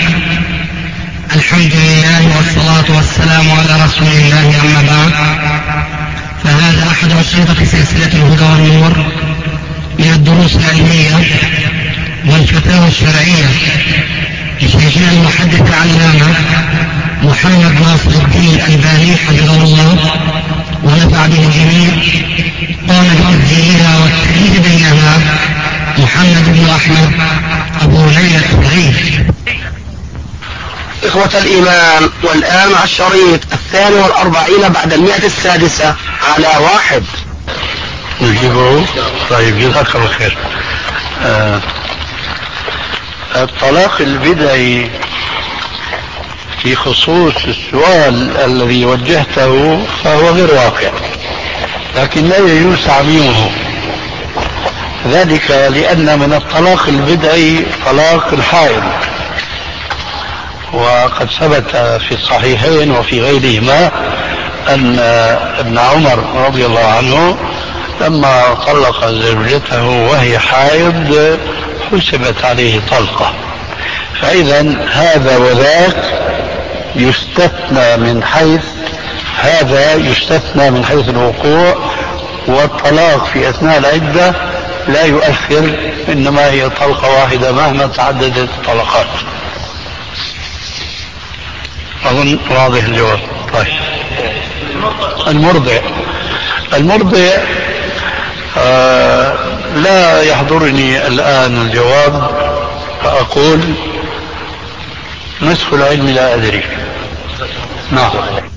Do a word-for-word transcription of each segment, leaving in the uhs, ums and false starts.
الحمد لله والصلاة والسلام على رسول الله، أما بعد، فهذا أحد أشرطة سلسلة الهدى والنور من الدروس العلمية والفتاوى الشرعية لشيخنا المحدث العلامة محمد ناصر الدين الألباني حفظه الله ونفع به الجميع. قام بتسجيلها والتأليف بينها محمد بن أحمد أبو ليلى الحريث. إخوة الإيمان، والآن مع الشريط الثاني والأربعين بعد المئة السادسة على واحد. نجيبه. طيب، جزاك الله خير. آه الطلاق البدعي في خصوص السؤال الذي وجهته فهو غير واقع، لكن لا يجوز تعميمه، ذلك لأن من الطلاق البدعي طلاق الحائض، وقد ثبت في الصحيحين وفي غيرهما أن ابن عمر رضي الله عنه لما طلق زوجته وهي حائض حسبت عليه طلقة. فإذا هذا وذاك يستثنى من حيث هذا يستثنى من حيث الوقوع، والطلاق في أثناء العدة لا يؤثر، إنما هي طلقة واحدة مهما تعددت الطلقات. أظن واضح الجواب. طيب، المرضع المرضع آه لا يحضرني الآن الجواب، فأقول نصف العلم لا أدري. نعم.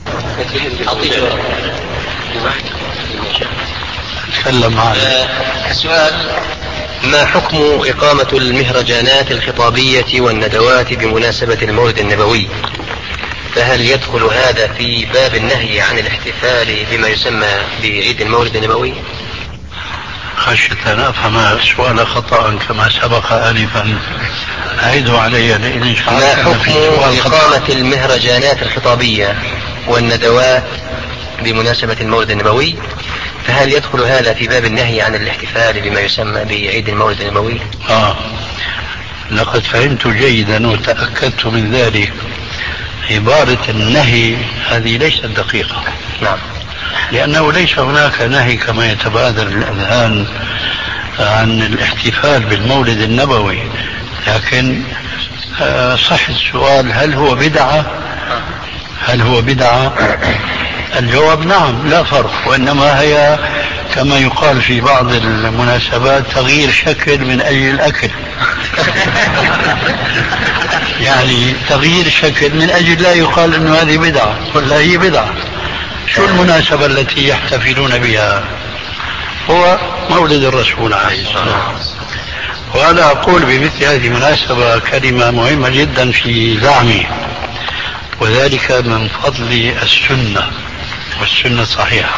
تكلم معي. السؤال: ما حكم إقامة المهرجانات الخطابية والندوات بمناسبة المولد النبوي؟ فهل يدخل هذا في باب النهي عن الاحتفال بما يسمى بعيد المولد النبوي؟ خشيت أن أفهم السؤال خطأ كما سبق آنفا، أعيده علي لأن ما حكم إقامة المهرجانات الخطابية والندوات بمناسبة المولد النبوي؟ فهل يدخل هذا في باب النهي عن الاحتفال بما يسمى بعيد المولد النبوي؟ آه لقد فهمت جيدا وتأكدت من ذلك. عبارة النهي هذه ليست دقيقة. نعم. لأنه ليس هناك نهي كما يتبادر الأذهان عن الاحتفال بالمولد النبوي، لكن صح السؤال: هل هو بدعة؟ هل هو بدعة؟ الجواب نعم، لا فرق، وإنما هي كما يقال في بعض المناسبات تغيير شكل من أجل الأكل. يعني تغيير شكل من أجل لا يقال أنه هذه بدعة ولا هي بدعة. شو المناسبة التي يحتفلون بها؟ هو مولد الرسول عليه الصلاة والسلام. وأنا أقول بمثل هذه المناسبة كلمة مهمة جدا في زعمي، وذلك من فضل السنة، والسنة صحيحة.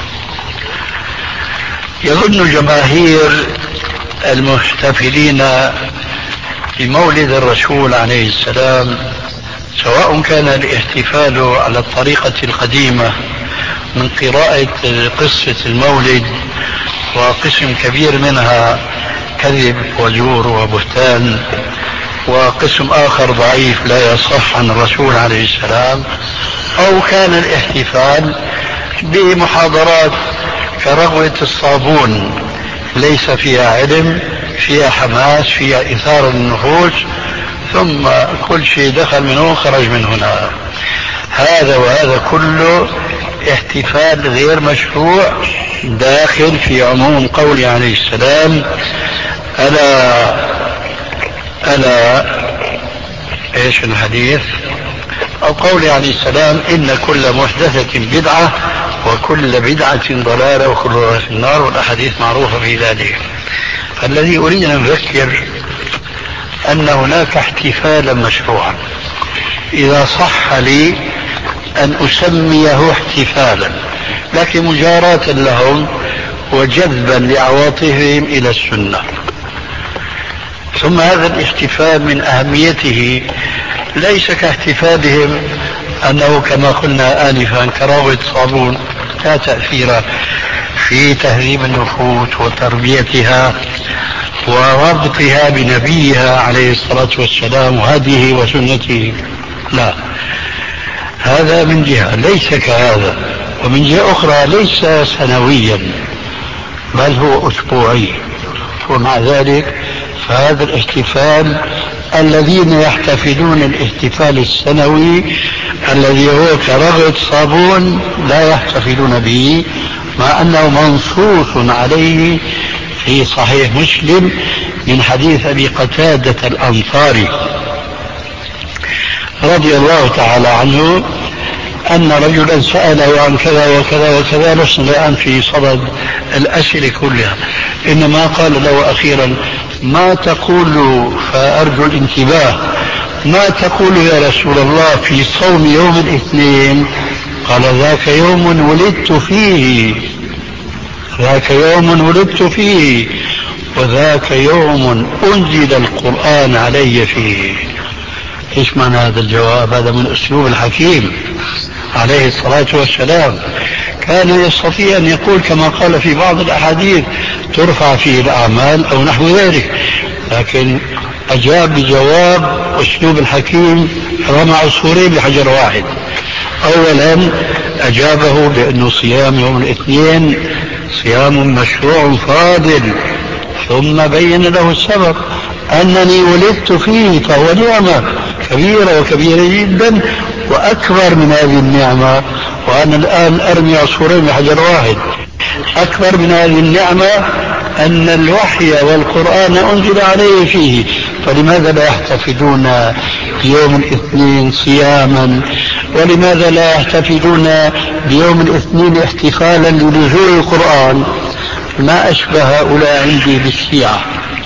يظن جماهير المحتفلين بمولد الرسول عليه السلام، سواء كان الاحتفال على الطريقة القديمة من قراءة قصة المولد، وقسم كبير منها كذب وزور وبهتان، وقسم آخر ضعيف لا يصح عن الرسول عليه السلام، أو كان الاحتفال بمحاضرات كرغوة الصابون ليس فيها علم، فيها حماس، فيها إثارة للنفوس، ثم كل شيء دخل من هنا خرج من هنا. هذا وهذا كله احتفال غير مشروع، داخل في عموم قول عليه السلام: ألا ألا إيش الحديث؟ أو قول عليه السلام: إن كل محدثة بدعة وكل بدعة ضلالة وكل ضلالة في النار، والأحاديث معروفة في ذلك. فالذي أريد أن أذكر أن هناك احتفالا مشروعا، إذا صح لي أن أسميه احتفالا، لكن مجاراة لهم وجذبا لعواطفهم إلى السنة. ثم هذا الاحتفال من أهميته ليس كاحتفالهم أنه كما قلنا آنفا كراوة صابون، لا تأثير في تهذيب النفوس وتربيتها، وما ورابطها بنبيها عليه الصلاة والسلام وهديه وسنته. لا، هذا من جهة ليس كهذا، ومن جهة أخرى ليس سنويا بل هو أسبوعي. ومع ذلك فهذا الاحتفال الذين يحتفلون الاحتفال السنوي الذي هو كرغد صابون لا يحتفلون به، مع أنه منصوص عليه في صحيح مسلم من حديث أبي قتادة الأنصاري رضي الله تعالى عنه أن رجلا سأله عن كذا وكذا وكذا. لسنا الآن في صدد الأسئلة كلها، إنما قال له أخيرا: ما تقول، فأرجو الانتباه، ما تقول يا رسول الله في صوم يوم الاثنين؟ قال: ذاك يوم ولدت فيه، ذاك يوم ولدت فيه، وذاك يوم أنزل القرآن علي فيه. إيش معنى هذا الجواب؟ هذا من أسلوب الحكيم عليه الصلاة والسلام. كان يستطيع أن يقول كما قال في بعض الأحاديث: ترفع فيه الأعمال أو نحو ذلك، لكن أجاب بجواب أسلوب الحكيم، رمى عصفورين بحجر واحد. أولا أجابه بأنه صيام يوم الاثنين صيام مشروع فاضل، ثم بين له السبب: أنني ولدت فيه، فهو نعمة كبيرة وكبيرة جدا وأكبر من هذه النعمة، وأنا الآن أرمي عصفورين بحجر واحد. أكبر من هذه النعمة أن الوحي والقرآن أنزل عليه فيه، فلماذا لا يحتفلون بيوم الاثنين صياما؟ ولماذا لا يحتفلون بيوم الاثنين احتفالا لنزول القرآن؟ ما أشبه هؤلاء عندي بالشيعة.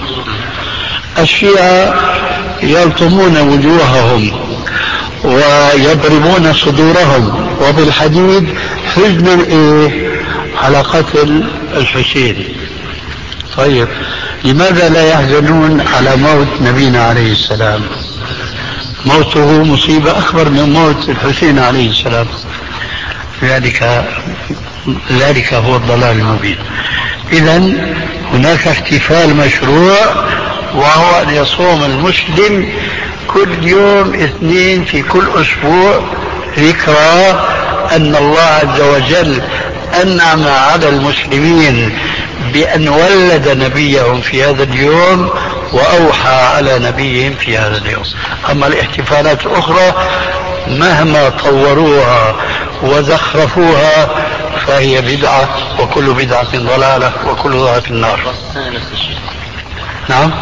الشيعة يلطمون وجوههم ويضربون صدورهم وبالحديد حزنا إيه؟ على قتل الحسين. طيب لماذا لا يحزنون على موت نبينا عليه السلام؟ موته مصيبة أكبر من موت الحسين عليه السلام. ذلك ذلك هو الضلال المبين. إذن هناك احتفال مشروع، وهو أن يصوم المسلم كل يوم اثنين في كل أسبوع ذكرى أن الله عز وجل أنعم على المسلمين بأن ولد نبيهم في هذا اليوم وأوحى على نبيهم في هذا اليوم. أما الاحتفالات الأخرى مهما طوروها وزخرفوها فهي بدعة، وكل بدعة ضلالة، وكل ضلالة في النار. نعم.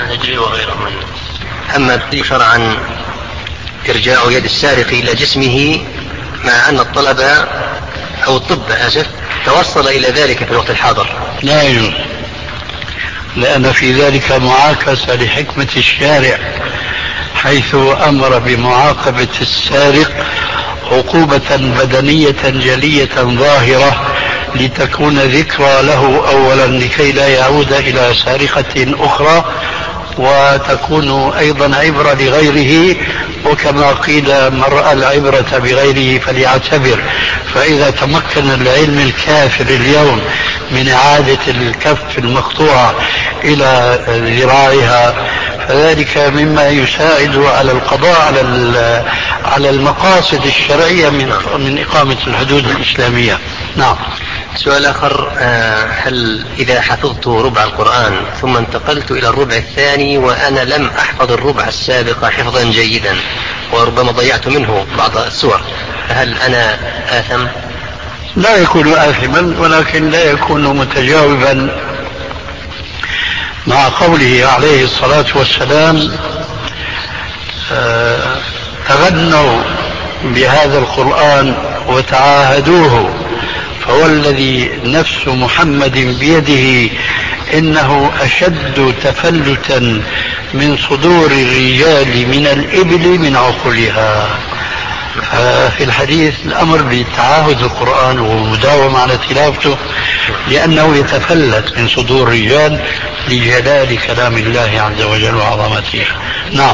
أما شرعا إرجاع يد السارق إلى جسمه، مع أن الطلبة أو الطب آسف توصل إلى ذلك في الوقت الحاضر، لا يجوز، لأن في ذلك معاكسة لحكمة الشارع، حيث أمر بمعاقبة السارق عقوبة بدنية جلية ظاهرة لتكون ذكرى له أولا لكي لا يعود إلى سارقة أخرى، وتكون أيضا عبرة لغيره. وكما قيل: من رأى العبرة بغيره فليعتبر. فإذا تمكن العلم الكافر اليوم من إعادة الكف المقطوعة إلى ذراعها فذلك مما يساعد على القضاء على على المقاصد الشرعية من من إقامة الحدود الإسلامية. نعم. سؤال آخر: هل إذا حفظت ربع القرآن ثم انتقلت إلى الربع الثاني وأنا لم أحفظ الربع السابق حفظا جيدا وربما ضيعت منه بعض السور، فهل أنا آثم؟ لا يكون آثما، ولكن لا يكون متجاوبا مع قوله عليه الصلاة والسلام: تغنوا بهذا القرآن وتعاهدوه، فوالذي نفس محمد بيده إنه أشد تفلتا من صدور الرجال من الإبل من عقلها. في الحديث الأمر بتعاهد القرآن ومداومة على تلاوته، لأنه يتفلت من صدور الرجال لجلال كلام الله عز وجل وعظمته. نعم.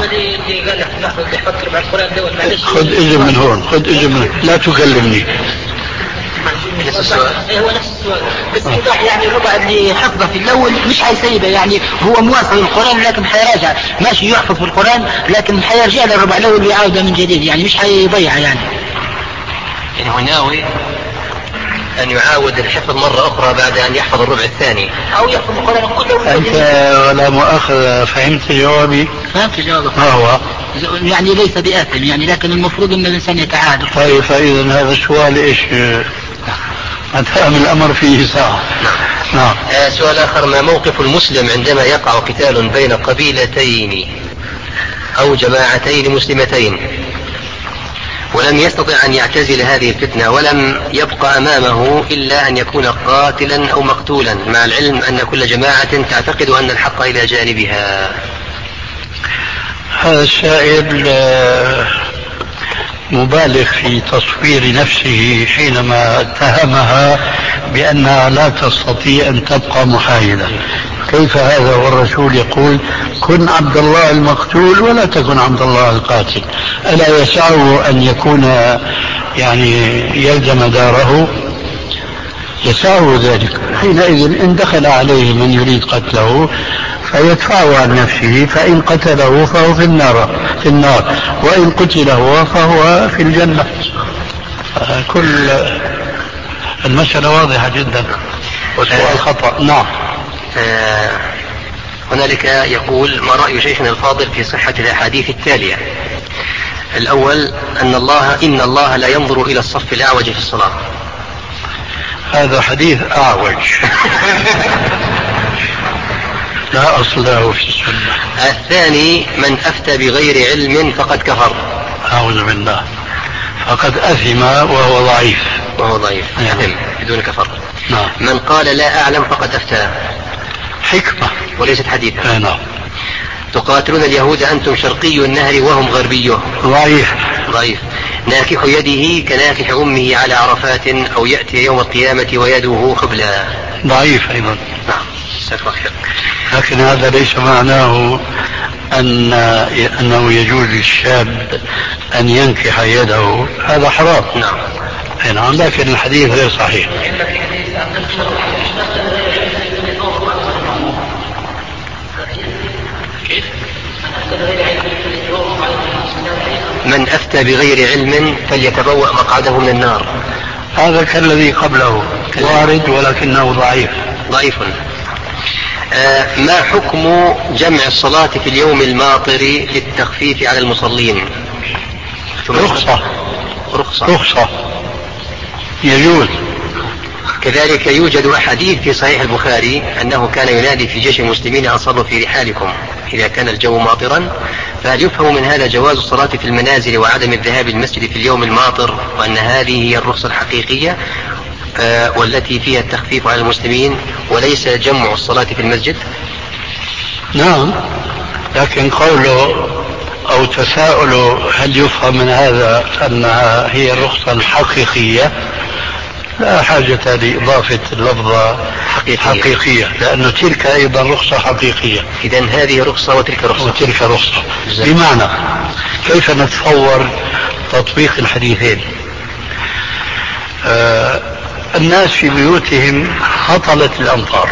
خذ إذن من هون، خذ إذن من هون. لا تكلمني. نفس السؤال. بس إيضاح يعني الربع اللي حفظه في الأول مش هيسيبه، يعني هو موافق للقرآن لكن حيراجع، ماشي يحفظ في القرآن لكن حيرجع للربع الأول ويعاوده من جديد، يعني مش هيضيعه يعني. يعني هو ناوي أن يعاود الحفظ مرة أخرى بعد أن يحفظ الربع الثاني أو يحفظ القرآن كله. أنت ولا مؤاخذة فهمت جوابي؟ فهمت جوابك. ما هو؟ يعني ليس بآثم يعني، لكن المفروض أن الإنسان يتعاهد. طيب فإذا هذا السؤال إيش؟ أتهم الأمر فيه ساعة. نعم. آه سؤال آخر: ما موقف المسلم عندما يقع قتال بين قبيلتين أو جماعتين مسلمتين ولم يستطع أن يعتزل هذه الفتنة ولم يبقى أمامه إلا أن يكون قاتلا أو مقتولا، مع العلم أن كل جماعة تعتقد أن الحق إلى جانبها؟ هذا السائل مبالغ في تصوير نفسه حينما اتهمها بأنها لا تستطيع أن تبقى محايدة. كيف هذا والرسول يقول كن عبد الله المقتول ولا تكن عبد الله القاتل؟ ألا يسعه أن يكون يعني يلزم داره؟ يسعه ذلك. حينئذ إن دخل عليه من يريد قتله فيدفعه عن نفسه، فإن قتله فهو في النار في النار وإن قتل هو فهو في الجنة. كل المسألة واضحة جدا والسؤال خطأ. نعم. آه هنالك يقول: ما رأي شيخنا الفاضل في صحة الأحاديث التالية؟ الأول أن الله إن الله لا ينظر إلى الصف الأعوج في الصلاة. هذا حديث أعوج لا أصل له في السنة. الثاني: من أفتى بغير علم فقد كفر. أعوذ بالله، فقد أثم وهو ضعيف. وهو ضعيف أثم بدون كفر. نعم. من قال لا أعلم فقد أفتى. حكمة وليست حديثا. نعم. تقاتلون اليهود أنتم شرقي النهر وهم غربيه. ضعيف. ضعيف. ناكح يده كناكح أمه على عرفات أو يأتي يوم القيامة ويده حبلى. ضعيف أيضا. نعم. لكن هذا ليس معناه أن أنه يجوز للشاب أن ينكح يده، هذا حرام. نعم. نعم. لكن الحديث غير صحيح. من أفتى بغير علم فليتبوأ مقعده من النار. هذا كالذي قبله وارد ولكنه ضعيف. ضعيف. آه ما حكم جمع الصلاة في اليوم الماطر للتخفيف على المصلين؟ رخصة. رخصة. رخصة يجوز. كذلك يوجد أحاديث في صحيح البخاري أنه كان ينادي في جيش المسلمين أن صلوا في رحالكم إذا كان الجو ماطرا، فهل يفهم من هذا جواز الصلاة في المنازل وعدم الذهاب المسجد في اليوم الماطر، وأن هذه هي الرخصة الحقيقية آه والتي فيها التخفيف على المسلمين وليس جمع الصلاة في المسجد؟ نعم، لكن قوله أو تساؤله هل يفهم من هذا أنها هي الرخصة الحقيقية، لا حاجة لإضافة اللفظة حقيقية, حقيقية لأنه تلك أيضا رخصة حقيقية. إذن هذه رخصة وتلك رخصة. وتلك رخصة. بمعنى كيف نتصور تطبيق الحديثين؟ آه الناس في بيوتهم هطلت الأمطار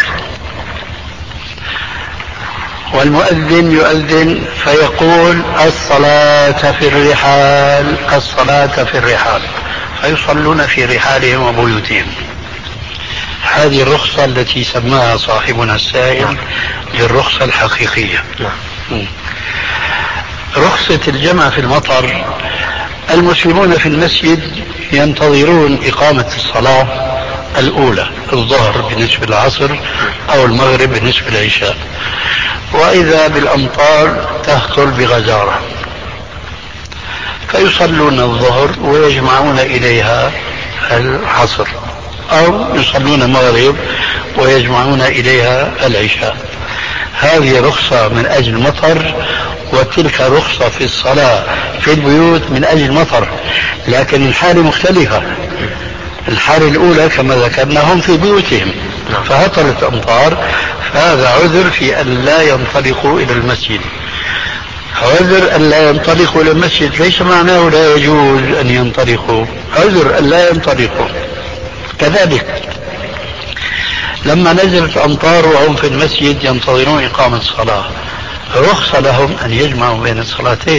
والمؤذن يؤذن فيقول الصلاة في الرحال الصلاة في الرحال، فيصلون في رحالهم وبيوتهم. هذه الرخصة التي سماها صاحبنا السائل للرخصة الحقيقية. رخصة الجمع في المطر، المسلمون في المسجد ينتظرون إقامة الصلاة الأولى، الظهر بالنسبة للعصر أو المغرب بالنسبة للعشاء، وإذا بالأمطار تهطل بغزارة فيصلون الظهر ويجمعون إليها العصر، أو يصلون المغرب ويجمعون إليها العشاء. هذه رخصة من أجل المطر، وتلك رخصة في الصلاة في البيوت من أجل المطر، لكن الحالة مختلفة. الحالة الأولى كما ذكرنا هم في بيوتهم فهطلت أمطار، فهذا عذر في أن لا ينطلقوا إلى المسجد. عذر أن لا ينطلقوا إلى المسجد ليس معناه لا يجوز أن ينطلقوا، عذر أن لا ينطلقوا. كذلك لما نزلت أمطار وهم في المسجد ينتظرون إقامة الصلاة رخص لهم أن يجمعوا بين الصلاتين.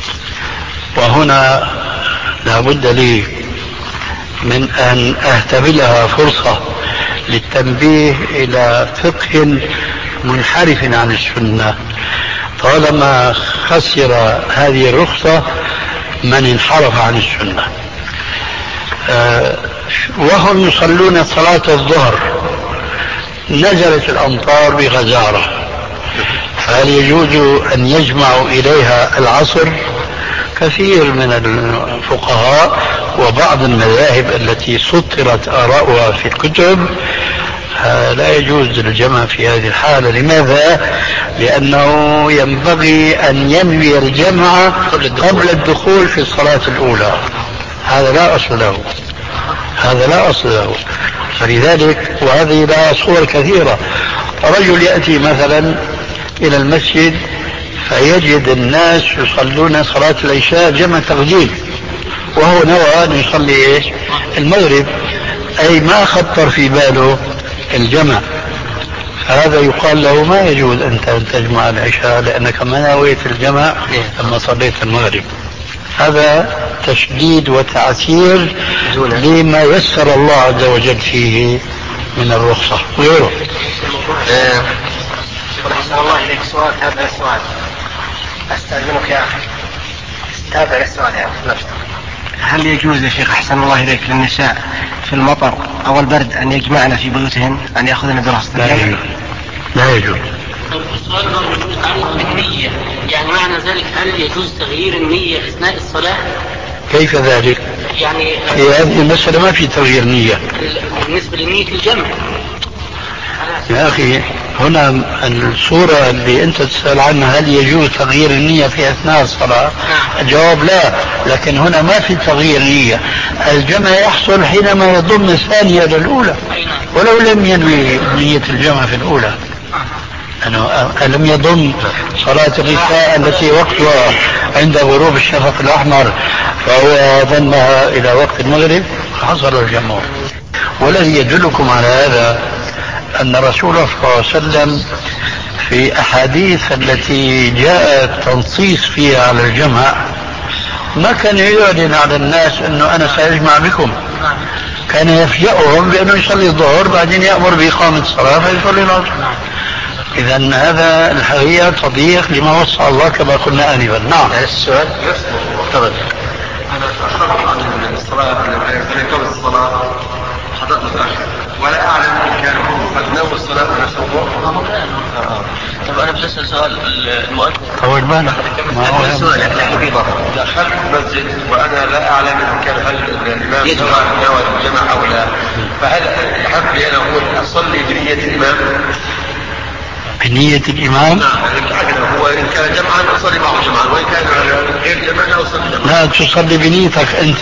وهنا لا بد لي من أن أهتبلها فرصة للتنبيه إلى فقه منحرف عن السنة، طالما خسر هذه الرخصة من انحرف عن السنة. أه وهم يصلون صلاة الظهر نزلت الأمطار بغزارة، فهل يجوز أن يجمعوا إليها العصر؟ كثير من الفقهاء وبعض المذاهب التي سطرت آراؤها في الكتب لا يجوز الجمع في هذه الحالة. لماذا؟ لأنه ينبغي أن ينوي الجمع قبل الدخول في الصلاة الأولى. هذا لا أصل له، هذا لا أصل له. فلذلك وهذه لها صور كثيرة. رجل يأتي مثلا إلى المسجد فيجد الناس يصلون صلاة العشاء جمع تقديم، وهو نوى أن يصلي إيش؟ المغرب، أي ما خطر في باله الجمع. هذا يقال له ما يجوز أن تجمع العشاء لأنك ما نويت الجمع لما صليت المغرب. هذا تشديد وتعسير لما يسر الله عز وجل فيه من الرخصة وغيره. أحسن الله إليك، سؤال تابع السؤال، أستأذنك يا أخي تابع السؤال يا أخي. هل يجوز يا شيخ أحسن الله إليك للنساء في المطر أو البرد أن يجمعن في بيوتهن، أن يأخذن دراسة؟ لا يجوز، لا يجوز. السؤال يجوز عنه النية، يعني معنى ذلك هل يجوز تغيير النية أثناء الصلاة؟ كيف ذلك؟ يعني في هذه المسألة ما في تغيير نية بالنسبة لنية الجمع يا أخي. هنا الصورة اللي أنت تسأل عنها هل يجوز تغيير النية في أثناء الصلاة؟ الجواب لا، لكن هنا ما في تغيير نية. الجمع يحصل حينما يضم الثانية للأولى ولو لم ينوي نية الجمع في الأولى. أنه لم يضم صلاة العشاء التي وقتها عند غروب الشفق الأحمر فهو ضمها إلى وقت المغرب حصل الجمع. والذي يدلكم على هذا أن رسول الله صلى الله عليه وسلم في أحاديث التي جاء التنصيص فيها على الجمع ما كان يعلن على الناس أنه أنا سأجمع بكم، كان يفجأهم بأنه يصلي الظهر بعدين يأمر بإقامة الصلاة فيصلي العصر. إذا هذا الحقيقة تضييق لما وصى الله كما قلنا آنفا. نعم. هذا السؤال تفضل. أنا أشرت عن الصلاة قبل الصلاة حضرت متأخر ولا أعلم إن كان قد نوى الصلاة ونسوه. طب أنا بسأل سؤال المؤذن. طول بالك. ما هو السؤال يعني دخلت المسجد وأنا لا أعلم إن كان هل الإمام نوى الجمع أو لا، فهل يحب لي أن أقول أصلي بنية الإمام؟ بنية الإمام؟ نعم. هو إن كان جمعا أصلي معه جمعا وإن كان غير جمعا لا أصلي جمعا. لا تصلي بنيتك أنت.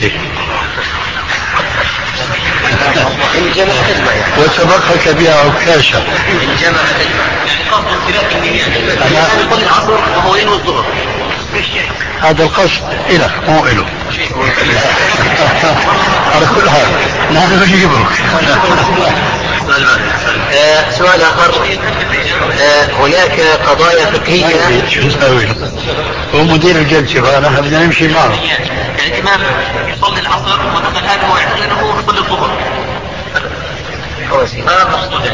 إن جمع تجمع يعني. وسبقك بها عكاشة. إن جمع تجمع. يعني قصد اختلاف النيات. أنا يصلي العصر وهو ينوي الظهر. هذا القصد إلك مو إله. على كل حال نحن نجيبك. آه سؤال آخر. آه هناك قضايا فقهية. شو نسوي؟ هو مدير الجلسة فأنا بدنا نمشي معه. يعني الإمام يصلي العصر ودخل هذا هو يعتقد أنه يصلي الظهر. ما مقصود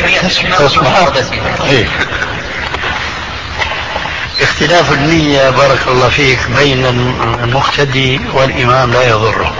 إيه. اختلاف النية بارك الله فيك بين المقتدي والإمام لا يضره.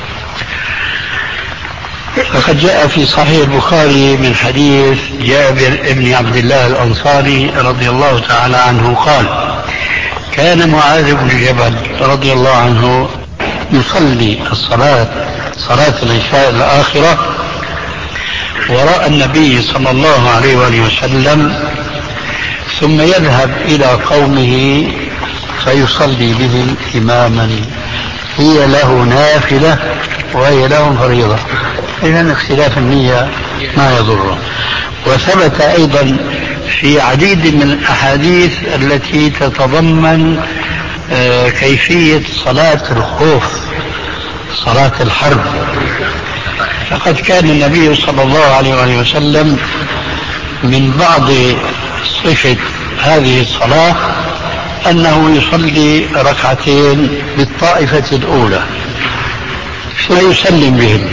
فقد جاء في صحيح البخاري من حديث جابر بن عبد الله الأنصاري رضي الله تعالى عنه قال: كان معاذ بن جبل رضي الله عنه يصلي الصلاة صلاة العشاء الآخرة وراء النبي صلى الله عليه وآله وسلم، ثم يذهب إلى قومه فيصلي بهم إماما، هي له نافلة وهي لهم فريضة. إذن اختلاف النية ما يضره. وثبت أيضا في عديد من الأحاديث التي تتضمن كيفية صلاة الخوف، صلاة الحرب، فقد كان النبي صلى الله عليه وآله وسلم من بعض صفة هذه الصلاة أنه يصلي ركعتين بالطائفة الأولى فيسلم بهم،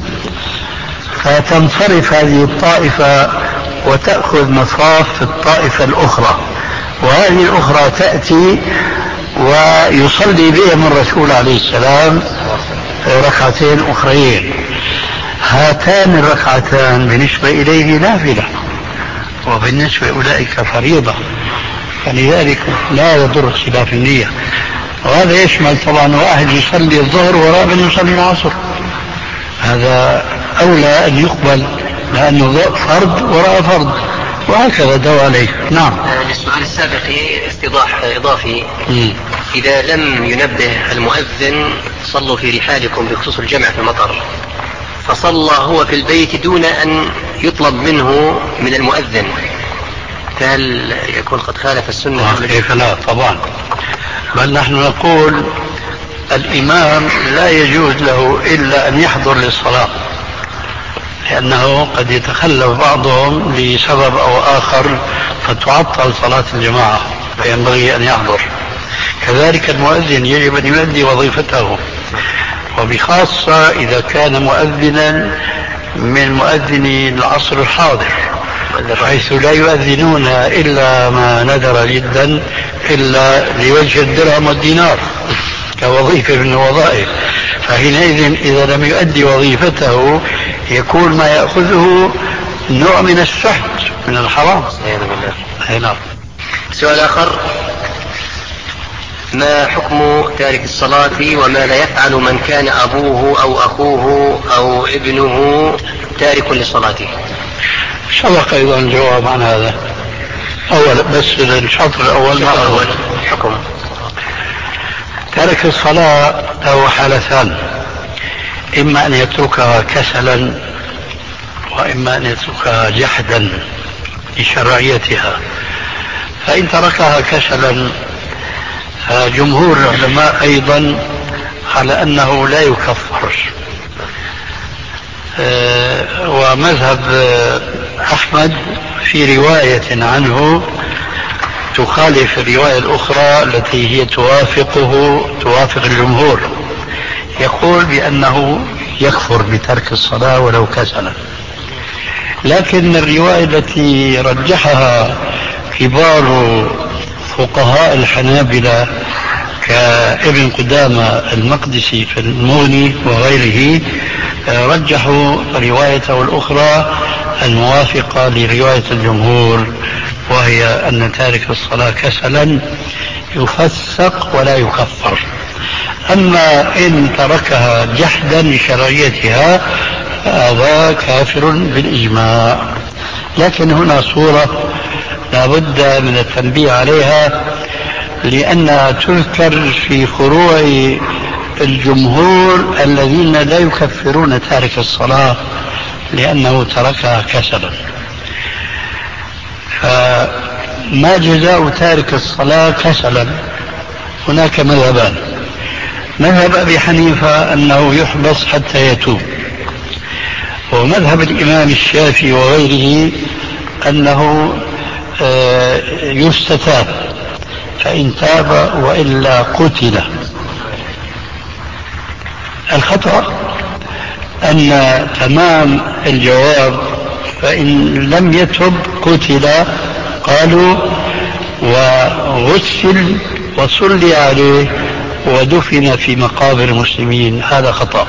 فتنصرف هذه الطائفة وتأخذ مصاف الطائفة الأخرى، وهذه الأخرى تأتي ويصلي بهم الرسول عليه السلام ركعتين أخرين. هاتان الركعتان بالنسبة إليه نافلة وبالنسبة أولئك فريضة، فلذلك لا يضر اختلاف النية. وهذا يشمل طبعا واحد يصلي الظهر وراء من يصلي العصر، هذا أولى أن يقبل لأنه فرض وراء فرض، وهكذا دوا عليه. نعم. للسؤال السابق استيضاح إضافي. م. إذا لم ينبه المؤذن صلوا في رحالكم بخصوص الجمع في المطر، فصلى هو في البيت دون أن يطلب منه من المؤذن، فهل يكون قد خالف السنة؟ كيف لا؟ طبعا، بل نحن نقول الإمام لا يجوز له إلا أن يحضر للصلاة، لأنه قد يتخلف بعضهم لسبب أو آخر فتعطل صلاة الجماعة، فينبغي أن يحضر. كذلك المؤذن يجب أن يؤدي وظيفته، وبخاصة إذا كان مؤذنا من مؤذني العصر الحاضر، حيث لا يؤذنون إلا ما ندر جدا إلا لوجه الدرهم والدينار كوظيفة من الوظائف، فحينئذ إذا لم يؤدي وظيفته يكون ما يأخذه نوع من السحت من الحرام. نعم. سؤال آخر: ما حكم تارك الصلاة وما لا يفعل من كان أبوه أو أخوه أو ابنه تارك لصلاته؟ سبق أيضا الجواب عن هذا أولا، بس الشطر الأول ما أول حكم تارك الصلاة له حالتان: إما أن يتركها كسلا، وإما أن يتركها جحدا لشرعيتها. فإن تركها كسلا فجمهور العلماء أيضا على أنه لا يكفر، ومذهب أحمد في رواية عنه تخالف الرواية الأخرى التي هي توافقه توافق الجمهور، يقول بأنه يكفر بترك الصلاة ولو كسلا. لكن الرواية التي رجحها كبار فقهاء الحنابلة كابن قدامة المقدسي في المغني وغيره رجحوا روايته الأخرى الموافقة لرواية الجمهور، وهي أن تارك الصلاة كسلا يفسق ولا يكفر. أما إن تركها جحدا لشرعيتها هذا كافر بالإجماع. لكن هنا صورة لا بد من التنبيه عليها، لأنها تذكر في فروع الجمهور الذين لا يكفرون تارك الصلاة لأنه تركها كسلا. فما جزاء تارك الصلاة كسلا؟ هناك مذهبان: مذهب أبي حنيفة أنه يحبس حتى يتوب، ومذهب الإمام الشافعي وغيره أنه يستتاب، فإن تاب وإلا قتل. الخطأ أن تمام الجواب فإن لم يتب قتل، قالوا وغسل وصلي عليه ودفن في مقابر المسلمين. هذا خطأ.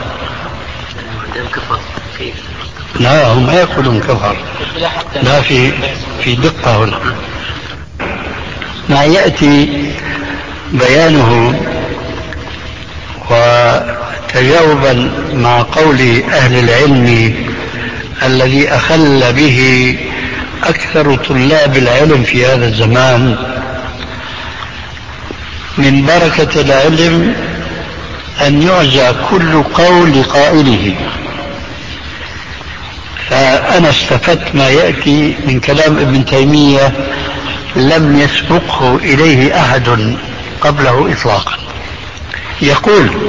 لا، هم ما يقولون كفر، لا، في في دقة هنا ما يأتي بيانه. وتجاوبا مع قول أهل العلم الذي أخل به أكثر طلاب العلم في هذا الزمان، من بركة العلم أن يعزى كل قول لقائله. فأنا استفدت ما يأتي من كلام ابن تيمية لم يسبقه إليه أحد قبله إطلاقا. يقول: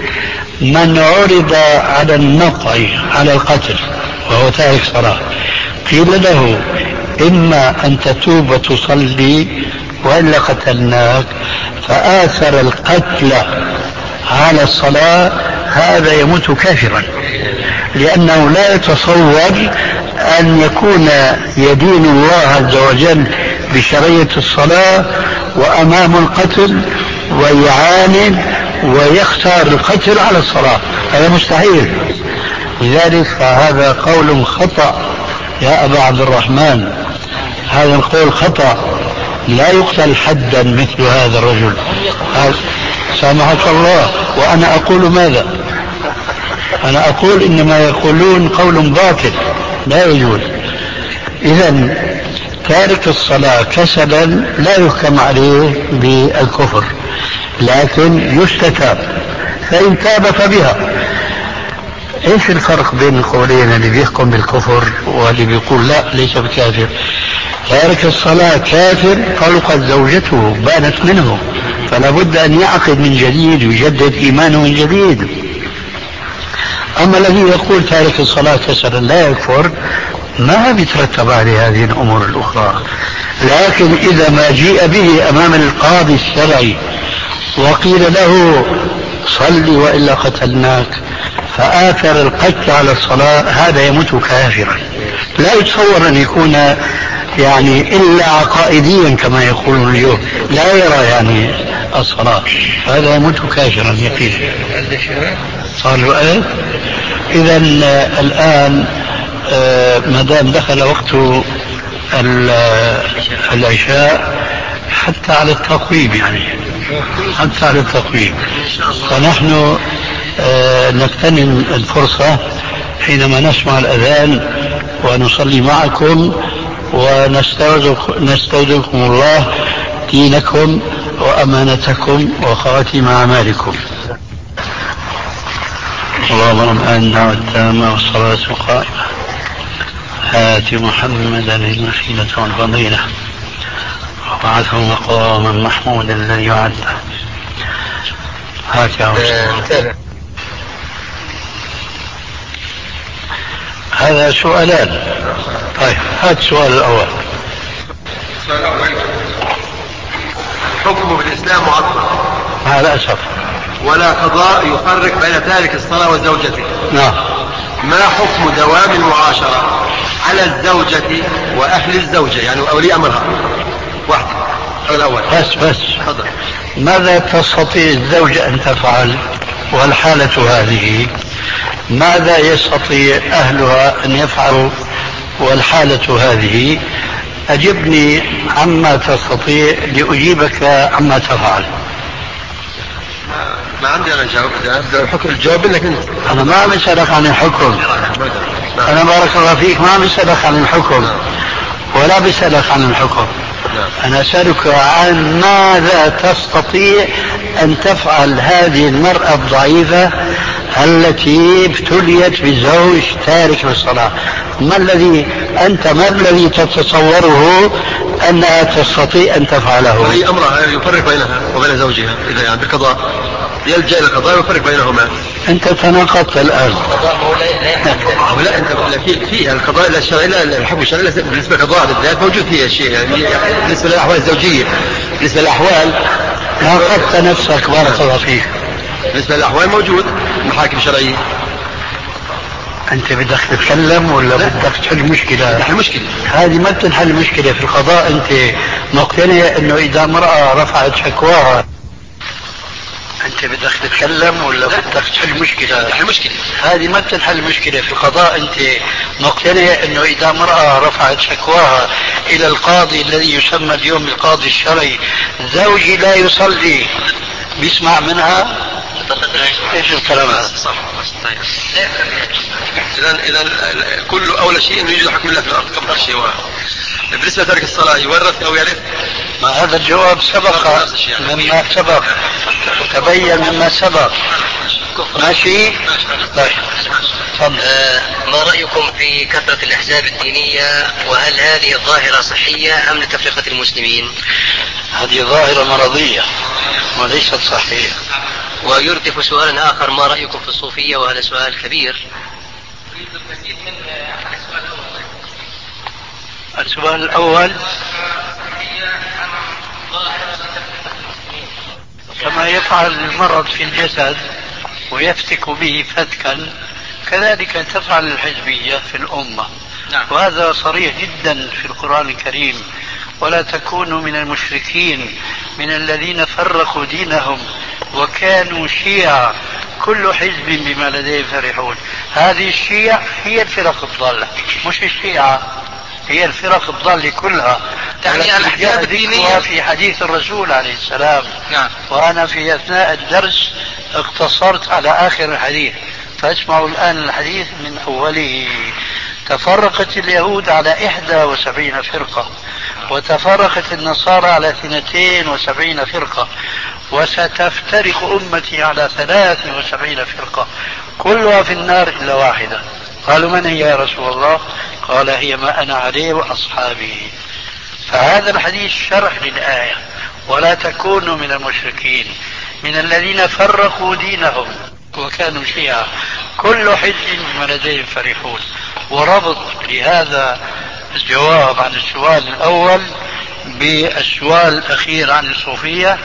من عرض على النطع على القتل وهو تارك صلاة قيل له إما أن تتوب وتصلي وإلا قتلناك، فآثر القتل على الصلاة، هذا يموت كافرا، لأنه لا يتصور أن يكون يدين الله عز وجل بشريعة الصلاة وأمام القتل ويعاند ويختار القتل على الصلاة، هذا مستحيل. لذلك فهذا قول خطأ يا أبا عبد الرحمن، هذا القول خطأ، لا يقتل حدا مثل هذا الرجل. سامحك الله. وأنا أقول ماذا؟ أنا أقول إنما يقولون قول باطل لا يجوز. إذن تارك الصلاة كسلا لا يحكم عليه بالكفر، لكن يستتاب، فإن تاب فبها. ايش الفرق بين القولين، اللي بيحكم بالكفر واللي بيقول لا ليس بكافر؟ تارك الصلاة كافر طلقت زوجته بانت منه، فلا بد أن يعقد من جديد ويجدد إيمانه من جديد. أما الذي يقول تارك الصلاة كسلا لا يكفر، ما بيترتب عليه هذه الأمور الأخرى. لكن إذا ما جيء به أمام القاضي الشرعي وقيل له صل وإلا قتلناك، فآثر القتل على الصلاة، هذا يموت كافرا. لا يتصور أن يكون يعني إلا عقائديا كما يقولون اليوم، لا يرى يعني الصلاة، هذا يموت كافرا يقينا. صار له ايه؟ إذا الآن ما دام دخل وقت العشاء حتى على التقويم، يعني حتى على التقويم، فنحن نغتنم الفرصة حينما نسمع الأذان ونصلي معكم ونستودعكم الله دينكم وأمانتكم وخواتم أعمالكم. اللهم رب الدعوة التامة والصلاة القائمة آت محمدا المسكينة والفضيلة وابعثه مقاما محمودا الذي وعده. هات يا أستاذ. هذا سؤالان. طيب هات السؤال الأول. السؤال الأول: حكمه بالإسلام معطل مع الأسف، ولا قضاء يفرق بين تارك الصلاة وزوجته. نعم. ما حكم دوام المعاشرة على الزوجة وأهل الزوجة، يعني أولي أمرها واحد؟ الأول بس بس حضر. ماذا تستطيع الزوجة أن تفعل والحالة هذه؟ ماذا يستطيع أهلها أن يفعلوا والحالة هذه؟ أجبني عما تستطيع لأجيبك عما تفعل. ما عندي أنا جواب، الحكم الجواب لك أنت. أنا ما بسألك عن الحكم، أنا بارك الله فيك ما بسألك عن الحكم ولا بسألك عن الحكم، أنا أسألك عن ماذا تستطيع أن تفعل هذه المرأة الضعيفة التي ابتليت بزوج تارك للصلاة. ما الذي أنت ما الذي تتصوره أنها تستطيع أن تفعله؟ ولي أمرها يفرق بينها وبين زوجها إذا يعني بالقضاء، يلجأ إلى القضاء ويفرق بينهما. أنت تناقضت الآن. لا أنت في في القضاء الشرعي، لا الحكم الشرعي بالنسبة للقضاء بالذات موجود فيها شيء، يعني بالنسبة للأحوال الزوجية، بالنسبة للأحوال ناقضت نفسك بارك الله فيك. بالنسبة للأحوال موجود محاكم شرعية. أنت بدك تتكلم ولا بدك تحل مشكلة؟ تحل مشكلة. هذه ما بتنحل مشكلة في القضاء. أنت مقتنع أنه إذا امرأة رفعت شكواها أنت بدك تتكلم ولا بدك تحل مشكلة؟ تحل مشكلة. هذه ما بتنحل مشكلة في القضاء. أنت مقتنع أنه إذا امرأة رفعت شكواها إلى القاضي الذي يسمى اليوم القاضي الشرعي، زوجي لا يصلي، بيسمع منها؟ ايش الكلام هذا؟ اذا اذا كل اول شيء انه يوجد حكم الله في الارض قبل شيء واحد. بالنسبه لترك الصلاه يورث او يرث؟ ما هذا الجواب سبق مما سبق، تبين مما سبق. ماشي؟ طيب آه ما رايكم في كثره الاحزاب الدينيه، وهل هذه الظاهره صحيه ام لتفرقه المسلمين؟ هذه ظاهره مرضيه وليست صحيه. ويردف سؤالا آخر: ما رأيكم في الصوفية؟ وهذا سؤال كبير. السؤال الأول: كما يفعل المرض في الجسد ويفتك به فتكا، كذلك تفعل الحزبية في الأمة. نعم. وهذا صريح جدا في القرآن الكريم: ولا تكونوا من المشركين من الذين فرقوا دينهم وكانوا شيعا كل حزب بما لديهم فرحون. هذه الشيع هي الفرق الضالة، مش الشيعة، هي الفرق الضالة كلها. يعني الأحزاب الدينية في حديث الرسول عليه السلام. نعم. وأنا في أثناء الدرس اقتصرت على آخر الحديث، فاسمعوا الآن الحديث من أوله: تفرقت اليهود على إحدى وسبعين فرقة، وتفرقت النصارى على اثنتين وسبعين فرقة، وستفترق أمتي على ثلاث وسبعين فرقة، كلها في النار إلا واحدة. قالوا: من هي يا رسول الله؟ قال: هي ما أنا عليه وأصحابي. فهذا الحديث شرح للآية: ولا تكونوا من المشركين من الذين فرقوا دينهم وكانوا شيعا كل حزب بما لديهم فرحون. وربط لهذا الجواب عن السؤال الأول بالسؤال الأخير عن الصوفية: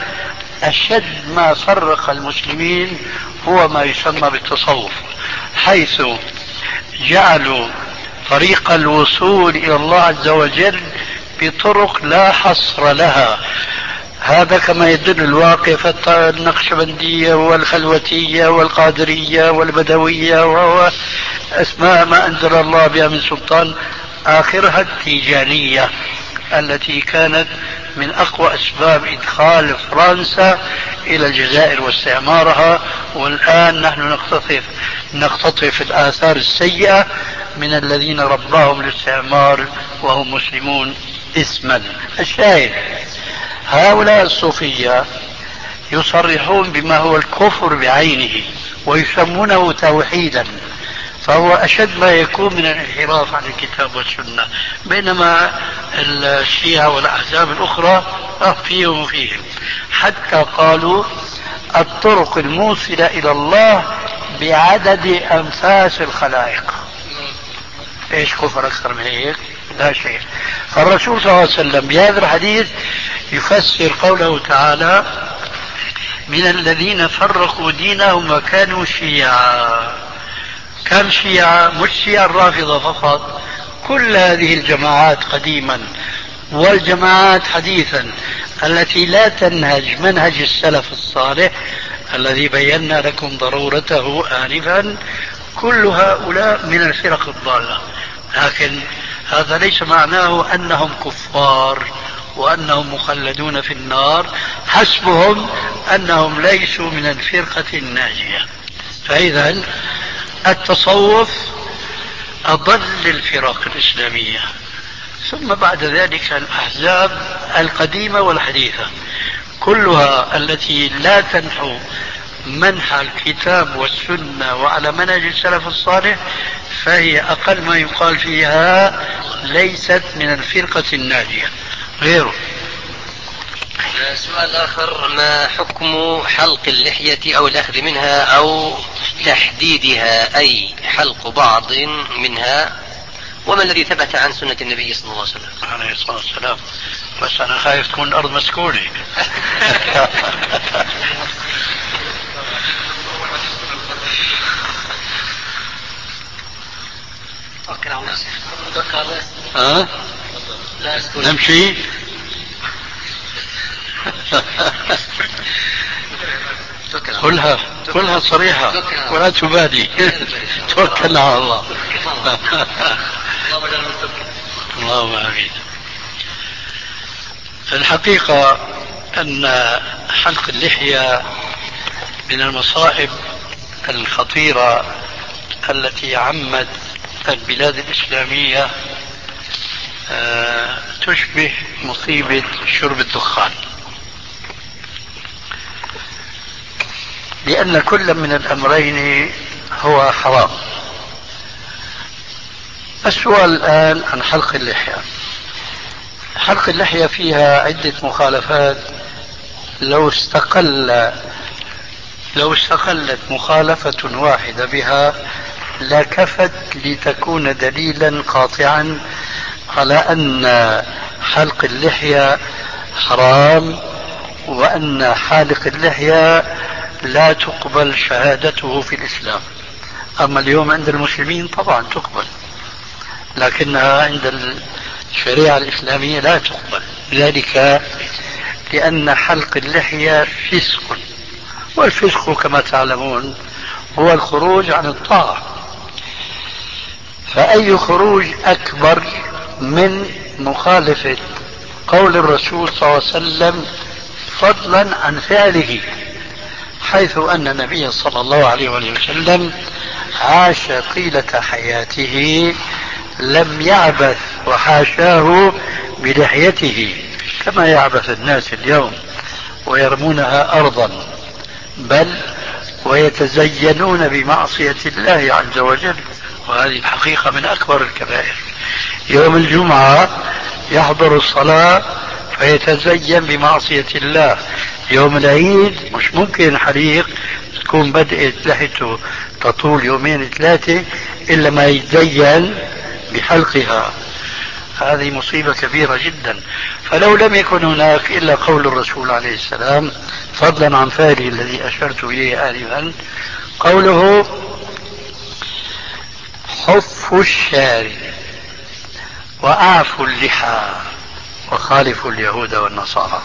أشد ما فرق المسلمين هو ما يسمى بالتصوف، حيث جعلوا طريق الوصول إلى الله عز وجل بطرق لا حصر لها. هذا كما يدل الواقع فالنقشبندية والخلوتية والقادرية والبدوية، وهو أسماء ما أنزل الله بها من سلطان. آخرها التيجانية التي كانت من أقوى أسباب إدخال فرنسا إلى الجزائر واستعمارها، والآن نحن نقتطف نقتطف الآثار السيئة من الذين رباهم الاستعمار وهم مسلمون اسما. الشاهد: هؤلاء الصوفية يصرحون بما هو الكفر بعينه ويسمونه توحيدا، فهو أشد ما يكون من الانحراف عن الكتاب والسنة، بينما الشيعة والأحزاب الأخرى فيهم وفيهم. حتى قالوا: الطرق الموصلة إلى الله بعدد أنفاس الخلائق. إيش كفر أكثر من هيك؟ لا شيء. فالرسول صلى الله عليه وسلم بهذا الحديث يفسر قوله تعالى: من الذين فرقوا دينهم وكانوا شيعا. كم شيعة؟ مش شيعة الرافضة فقط، كل هذه الجماعات قديما والجماعات حديثا التي لا تنهج منهج السلف الصالح الذي بينا لكم ضرورته آنفا، كل هؤلاء من الفرق الضالة. لكن هذا ليس معناه أنهم كفار وأنهم مخلدون في النار، حسبهم أنهم ليسوا من الفرقة الناجية. فإذا التصوف أضل الفرق الإسلامية، ثم بعد ذلك الأحزاب القديمة والحديثة كلها التي لا تنحو منحى الكتاب والسنة وعلى منهج السلف الصالح، فهي أقل ما يقال فيها ليست من الفرقة الناجية. غيره. سؤال آخر: ما حكم حلق اللحية أو الأخذ منها أو تحديدها، أي حلق بعض منها، وما الذي ثبت عن سنة النبي صلى الله عليه وسلم؟ عليه الصلاة والسلام. بس أنا خايف تكون الأرض مسكونة. ها؟ نمشي. كلها كلها صريحة ولا تبالي. توكل على الله. اللهم آمين. الحقيقة أن حلق اللحية من المصائب الخطيرة التي عمت البلاد الإسلامية، تشبه مصيبة شرب الدخان، لأن كل من الأمرين هو حرام. السؤال الآن عن حلق اللحية. حلق اللحية فيها عدة مخالفات لو استقل لو استقلت مخالفة واحدة بها لكفت لتكون دليلا قاطعا على أن حلق اللحية حرام، وأن حالق اللحية لا تقبل شهادته في الإسلام. أما اليوم عند المسلمين طبعا تقبل، لكنها عند الشريعة الإسلامية لا تقبل، ذلك لأن حلق اللحية فسق، والفسق كما تعلمون هو الخروج عن الطاعة. فأي خروج أكبر من مخالفة قول الرسول صلى الله عليه وسلم فضلا عن فعله، حيث أن النبي صلى الله عليه وسلم عاش طيلة حياته لم يعبث وحاشاه بلحيته كما يعبث الناس اليوم ويرمونها أرضا، بل ويتزينون بمعصية الله عز وجل، وهذه الحقيقة من أكبر الكبائر. يوم الجمعة يحضر الصلاة فيتزين بمعصية الله، يوم العيد مش ممكن حريق تكون بدأت لحيته تطول يومين ثلاثة إلا ما يتزين بحلقها. هذه مصيبة كبيرة جدا. فلو لم يكن هناك إلا قول الرسول عليه السلام فضلا عن فعله الذي أشرت إليه آنفا، قوله حف الشارب وأعفوا اللحى وخالفوا اليهود والنصارى،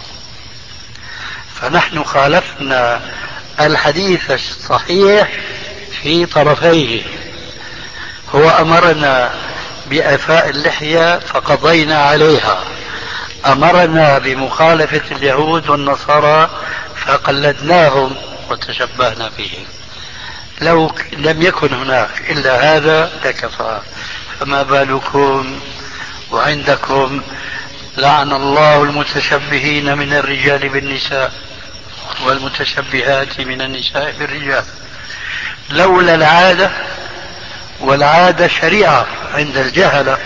فنحن خالفنا الحديث الصحيح في طرفيه. هو أمرنا بإعفاء اللحية فقضينا عليها، أمرنا بمخالفة اليهود والنصارى فقلدناهم وتشبهنا بهم. لو لم يكن هناك إلا هذا لكفى، فما بالكم وعندكم لعن الله المتشبهين من الرجال بالنساء والمتشبهات من النساء بالرجال. لولا العادة، والعادة شريعة عند الجهلة،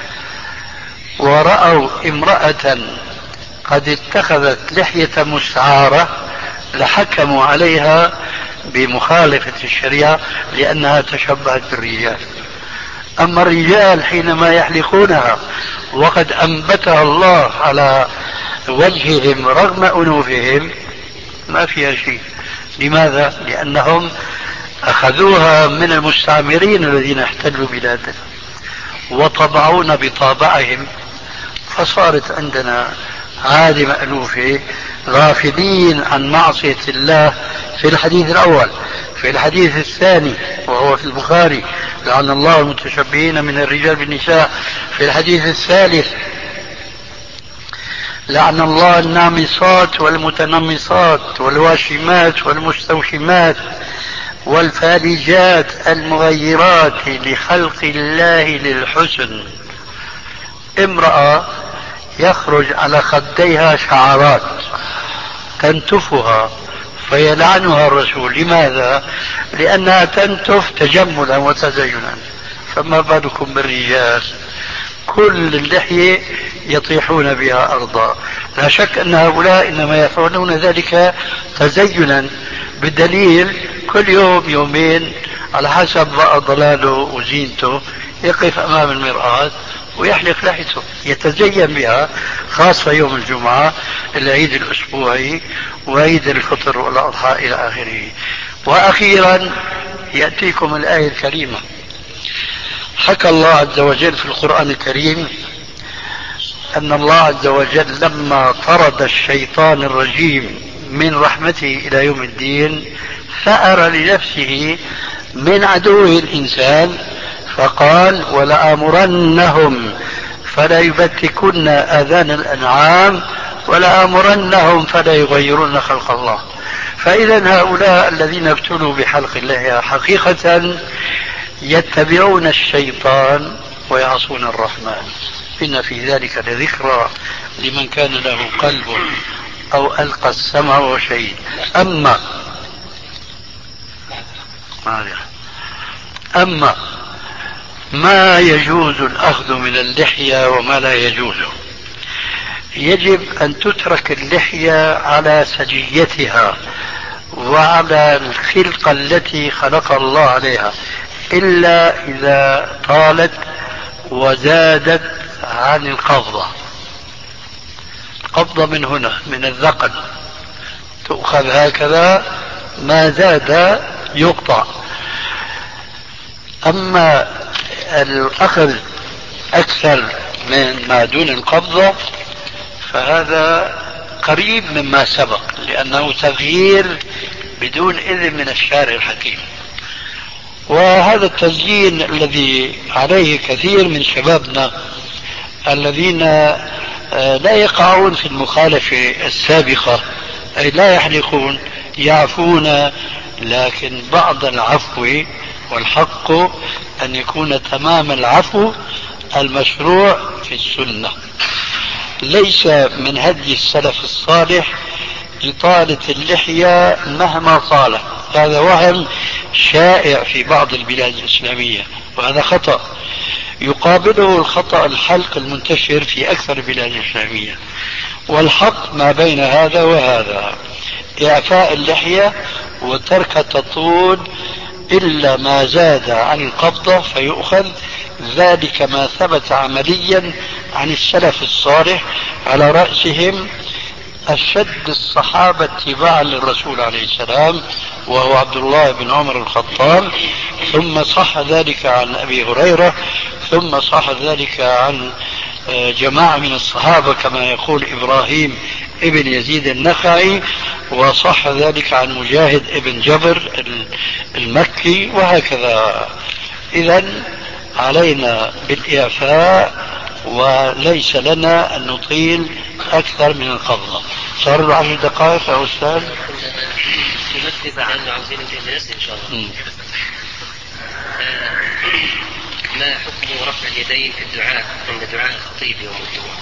ورأوا امرأة قد اتخذت لحية مستعارة لحكموا عليها بمخالفة الشريعة لأنها تشبهت بالرجال. أما الرجال حينما يحلقونها وقد أنبتها الله على وجههم رغم أنوفهم ما فيها شيء. لماذا؟ لأنهم أخذوها من المستعمرين الذين احتلوا بلادنا وطبعونا بطابعهم، فصارت عندنا عادة مألوفة، غافلين عن معصية الله. في الحديث الأول، في الحديث الثاني وهو في البخاري لعن الله المتشبهين من الرجال بالنساء، في الحديث الثالث لعن الله النامصات والمتنمصات والواشمات والمستوشمات والفالجات المغيرات لخلق الله للحسن. امرأة يخرج على خديها شعرات تنتفها فيلعنها الرسول. لماذا؟ لأنها تنتف تجملا وتزينا، فما بالكم بالرجال كل اللحية يطيحون بها أرضا. لا شك أن هؤلاء إنما يفعلون ذلك تزينا، بدليل كل يوم يومين على حسب بقى ضلاله وزينته يقف أمام المرآة ويحلق لحيته يتزين بها، خاصة يوم الجمعة العيد الأسبوعي وعيد الفطر والأضحى إلى آخره. وأخيرا يأتيكم الآية الكريمة. حكى الله عز وجل في القرآن الكريم أن الله عز وجل لما طرد الشيطان الرجيم من رحمته إلى يوم الدين ثأر لنفسه من عدوه الإنسان فقال ولآمرنهم فلا يبتكن آذان الأنعام ولآمرنهم فلا يغيرن خلق الله. فإذا هؤلاء الذين ابتلوا بحلق اللحية حقيقة يتبعون الشيطان ويعصون الرحمن. إن في ذلك لذكرى لمن كان له قلب أو ألقى السمع وشيء. أما أما ما يجوز الأخذ من اللحية وما لا يجوز، يجب أن تترك اللحية على سجيتها وعلى الخلقة التي خلق الله عليها، إلا إذا طالت وزادت عن القبضة. القبضة من هنا من الذقن تؤخذ هكذا، ما زاد يقطع. أما الأخذ أكثر من ما دون القبضة فهذا قريب مما سبق، لأنه تغيير بدون إذن من الشارع الحكيم. وهذا التزيين الذي عليه كثير من شبابنا الذين لا يقعون في المخالفة السابقة، أي لا يحلقون، يعفون، لكن بعض العفو، والحق أن يكون تمام العفو المشروع في السنة. ليس من هدي السلف الصالح إطالة اللحية مهما طالت، هذا وهم شائع في بعض البلاد الإسلامية، وهذا خطأ يقابله الخطأ الحلق المنتشر في أكثر البلاد الإسلامية. والحق ما بين هذا وهذا، إعفاء اللحية وترك التطول إلا ما زاد عن القبضة فيؤخذ، ذلك ما ثبت عمليا عن السلف الصالح، على رأسهم أشد الصحابة اتباعا للرسول عليه السلام وهو عبد الله بن عمر الخطاب، ثم صح ذلك عن أبي هريرة، ثم صح ذلك عن جماعة من الصحابة كما يقول إبراهيم ابن يزيد النخعي، وصح ذلك عن مجاهد ابن جبر المكي، وهكذا. إذن علينا بالإعفاء وليس لنا أن نطيل أكثر من القبضة. صار عشر دقائق يا أستاذ. نمثل عنه عاوزين الناس إن شاء الله. ما حكم رفع اليدين في الدعاء عند دعاء الخطيب يوم الجمعة؟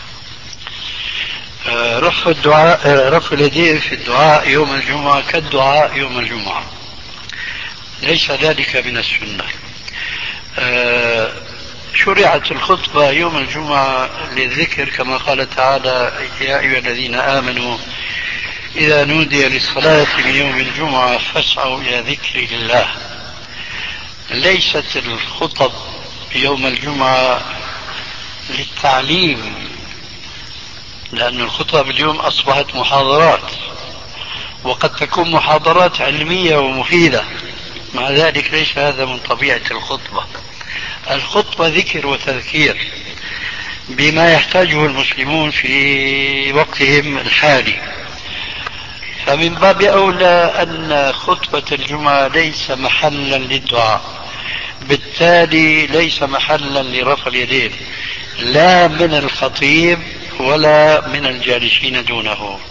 آه رفع الدعاء آه رفع اليدين في الدعاء يوم الجمعة كالدعاء يوم الجمعة، ليس ذلك من السنة. آه شرعت الخطبة يوم الجمعة للذكر كما قال تعالى: يا أيها الذين آمنوا إذا نودي للصلاة من يوم الجمعة فاسعوا إلى ذكر الله. ليست الخطب يوم الجمعة للتعليم، لأن الخطب اليوم أصبحت محاضرات، وقد تكون محاضرات علمية ومفيدة، مع ذلك ليس هذا من طبيعة الخطبة. الخطبة ذكر وتذكير بما يحتاجه المسلمون في وقتهم الحالي، فمن باب أولى أن خطبة الجمعة ليس محلا للدعاء، بالتالي ليس محلا لرفع اليدين لا من الخطيب ولا من الجالسين دونه.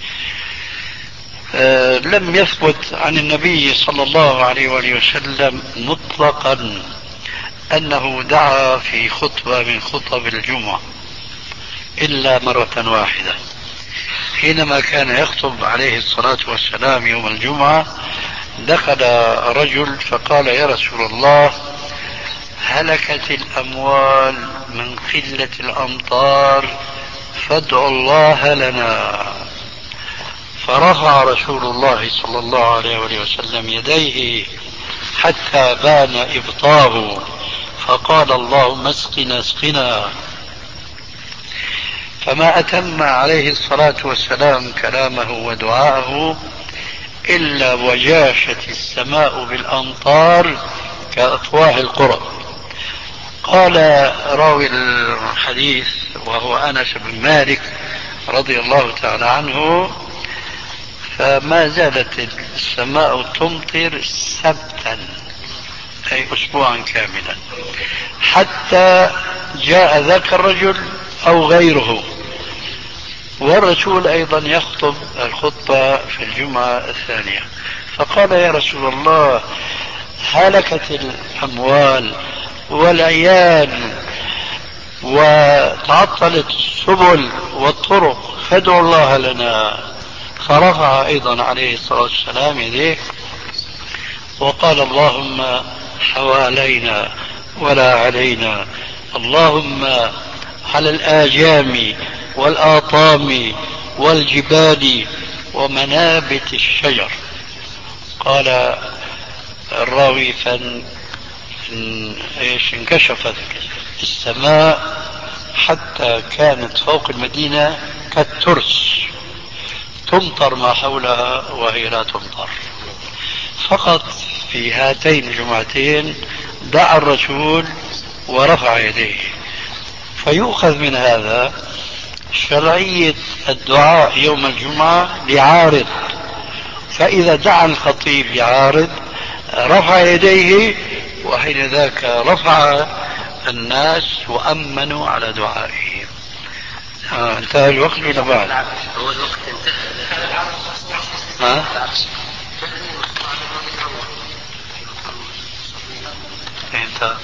أه لم يثبت عن النبي صلى الله عليه وآله وسلم مطلقا أنه دعا في خطبة من خطب الجمعة إلا مرة واحدة، حينما كان يخطب عليه الصلاة والسلام يوم الجمعة دخل رجل فقال: يا رسول الله، هلكت الأموال من قلة الأمطار فادعوا الله لنا. فرفع رسول الله صلى الله عليه وسلم يديه حتى بان إبطاه فقال: اللهم اسقنا اسقنا. فما أتم عليه الصلاة والسلام كلامه ودعاءه إلا وجاشت السماء بالأمطار كأفواه القرى. قال راوي الحديث وهو أنس بن مالك رضي الله تعالى عنه: فما زالت السماء تمطر سبتا، أي أسبوعا كاملا، حتى جاء ذاك الرجل أو غيره، والرسول أيضا يخطب الخطبة في الجمعة الثانية. فقال: يا رسول الله، هلكت الأموال والعيال وتعطلت السبل والطرق فادعوا الله لنا. فرفع أيضا عليه الصلاة والسلام يديه وقال: اللهم حوالينا ولا علينا، اللهم على الآجام والآطام والجبال ومنابت الشجر. قال الراوي فان ايش انكشفت السماء حتى كانت فوق المدينة كالترس تمطر ما حولها وهي لا تمطر. فقط في هاتين الجمعتين دعا الرسول ورفع يديه، فيؤخذ من هذا شرعية الدعاء يوم الجمعة لعارض، فإذا دعا الخطيب لعارض رفع يديه، وحين ذاك رفع الناس وأمنوا على دعائه. آه انتهى الوقت ولا بعد؟ هو الوقت انتهى. ها؟ انت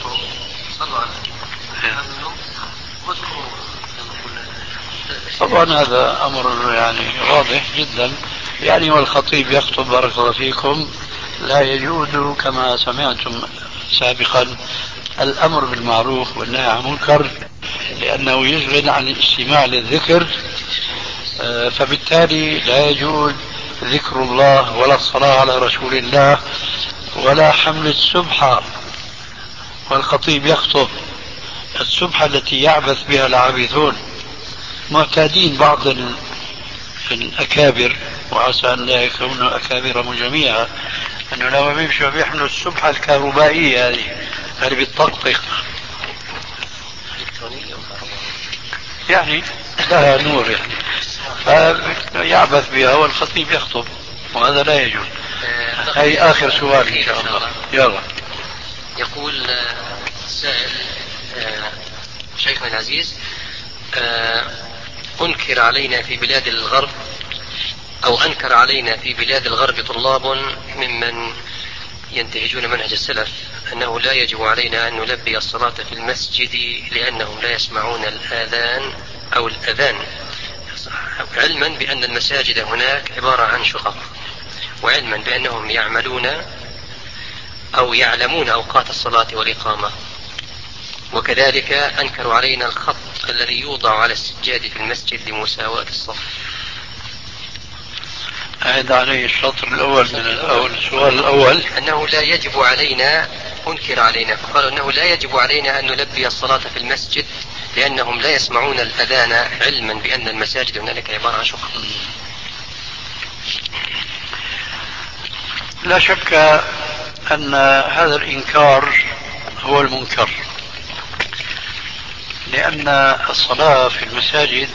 طبعا هذا أمر يعني واضح جدا، يعني والخطيب يخطب بارك الله فيكم لا يجوز كما سمعتم سابقا الأمر بالمعروف والنهي عن المنكر، لأنه يشغل عن الاستماع للذكر، فبالتالي لا يجوز ذكر الله ولا الصلاة على رسول الله ولا حمل السبحة. والخطيب يخطب السبحة التي يعبث بها العابثون، معتادين بعض الأكابر وعسى أن لا يكونوا أكابرهم جميعا أنه لما بيمشوا بيحملوا السبحة الكهربائية هذه اللي بتطقطق يعني لها نور يعني، فيعبث بها والخطيب يخطب، وهذا لا يجوز. هي آخر سؤال إن شاء الله. يلا. يقول السائل شيخنا العزيز، أنكر علينا في بلاد الغرب أو أنكر علينا في بلاد الغرب طلاب ممن ينتهجون منهج السلف أنه لا يجب علينا أن نلبي الصلاة في المسجد لأنهم لا يسمعون الآذان أو الأذان، علما بأن المساجد هناك عبارة عن شقق، وعلما بأنهم يعملون أو يعلمون أوقات الصلاة والإقامة. وكذلك أنكروا علينا الخط الذي يوضع على السجاد في المسجد لمساواة الصف. أعد عليه الشطر الأول من الأول السؤال الأول. أنه لا يجب علينا، أنكر علينا فقالوا أنه لا يجب علينا أن نلبي الصلاة في المسجد لأنهم لا يسمعون الأذان، علما بأن المساجد هنالك عبارة عن شقق. لا شك أن هذا الإنكار هو المنكر، لأن الصلاة في المساجد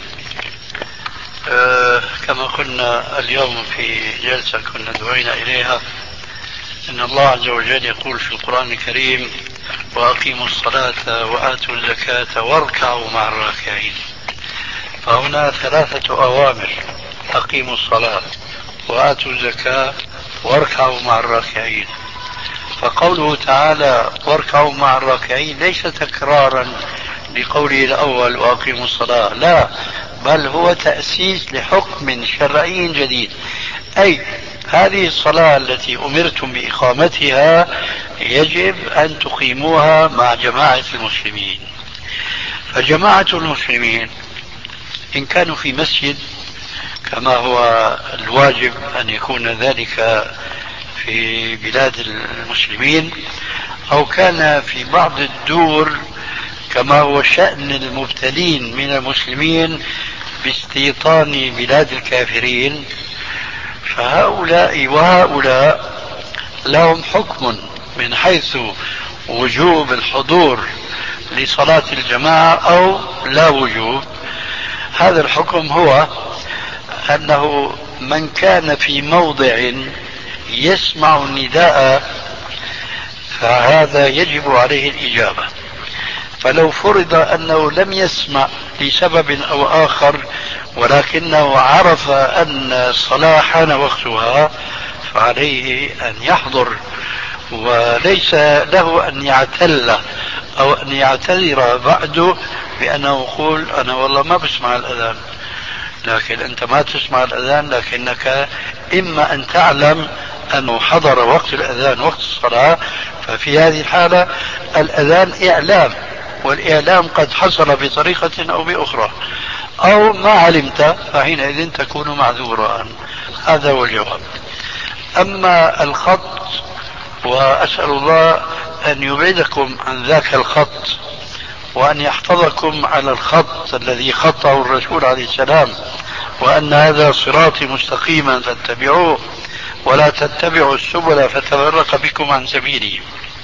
آه كما قلنا اليوم في جلسة كنا دعينا إليها، إن الله عز وجل يقول في القرآن الكريم: وأقيموا الصلاة وآتوا الزكاة واركعوا مع الراكعين. فهنا ثلاثة أوامر: أقيموا الصلاة وآتوا الزكاة واركعوا مع الراكعين. فقوله تعالى واركعوا مع الراكعين ليس تكرارا لقوله الأول وأقيموا الصلاة، لا، بل هو تأسيس لحكم شرعي جديد، أي هذه الصلاة التي أمرتم بإقامتها يجب أن تقيموها مع جماعة المسلمين. فجماعة المسلمين إن كانوا في مسجد كما هو الواجب أن يكون ذلك في بلاد المسلمين، أو كان في بعض الدور كما هو شأن المبتلين من المسلمين باستيطان بلاد الكافرين، فهؤلاء وهؤلاء لهم حكم من حيث وجوب الحضور لصلاة الجماعة أو لا وجوب. هذا الحكم هو أنه من كان في موضع يسمع النداء فهذا يجب عليه الإجابة. فلو فرض أنه لم يسمع لسبب أو آخر ولكنه عرف أن الصلاة حان وقتها فعليه أن يحضر، وليس له أن يعتل أو أن يعتذر بعده بأنه يقول أنا والله ما بسمع الأذان. لكن أنت ما تسمع الأذان، لكنك إما أن تعلم أنه حضر وقت الأذان وقت الصلاة، ففي هذه الحالة الأذان إعلام، والإعلام قد حصل بطريقة أو بأخرى، أو ما علمت فحينئذ تكون معذورا. هذا هو الجواب. أما الخط، وأسأل الله أن يبعدكم عن ذاك الخط وأن يحفظكم على الخط الذي خطه الرسول عليه السلام، وأن هذا صراطي مستقيما فاتبعوه ولا تتبعوا السبل فتفرق بكم عن سبيله.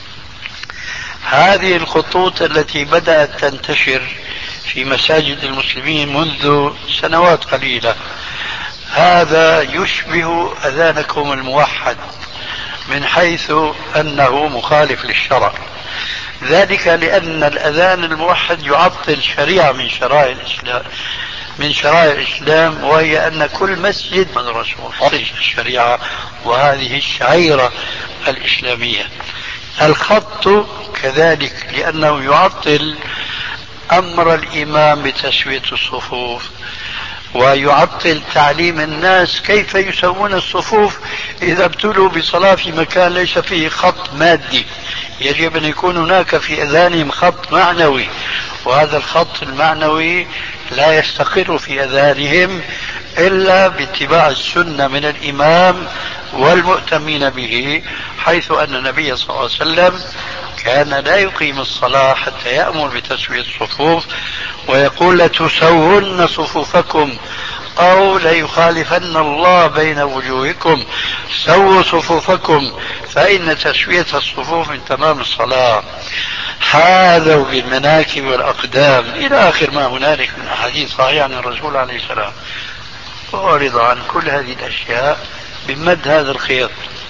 هذه الخطوط التي بدأت تنتشر في مساجد المسلمين منذ سنوات قليلة، هذا يشبه أذانكم الموحد من حيث أنه مخالف للشرع، ذلك لأن الأذان الموحد يعطل شريعة من شرائع الإسلام من شرائع الإسلام، وهي أن كل مسجد من الرسول الشريعة وهذه الشعيرة الإسلامية. الخط كذلك لأنه يعطل أمر الإمام بتسوية الصفوف، ويعطل تعليم الناس كيف يسوون الصفوف إذا ابتلوا بصلاة في مكان ليس فيه خط مادي. يجب أن يكون هناك في أذانهم خط معنوي، وهذا الخط المعنوي لا يستقر في أذانهم إلا باتباع السنة من الإمام والمؤتمين به، حيث أن النبي صلى الله عليه وسلم كان لا يقيم الصلاة حتى يأمر بتسوية الصفوف ويقول لتسون صفوفكم أو ليخالفن الله بين وجوهكم، سووا صفوفكم فإن تسوية الصفوف من تمام الصلاة. حاذوا بالمناكب والأقدام إلى آخر ما هنالك من أحاديث صحيحة عن الرسول عليه السلام. وأعرض عن كل هذه الأشياء بمد هذا الخيط.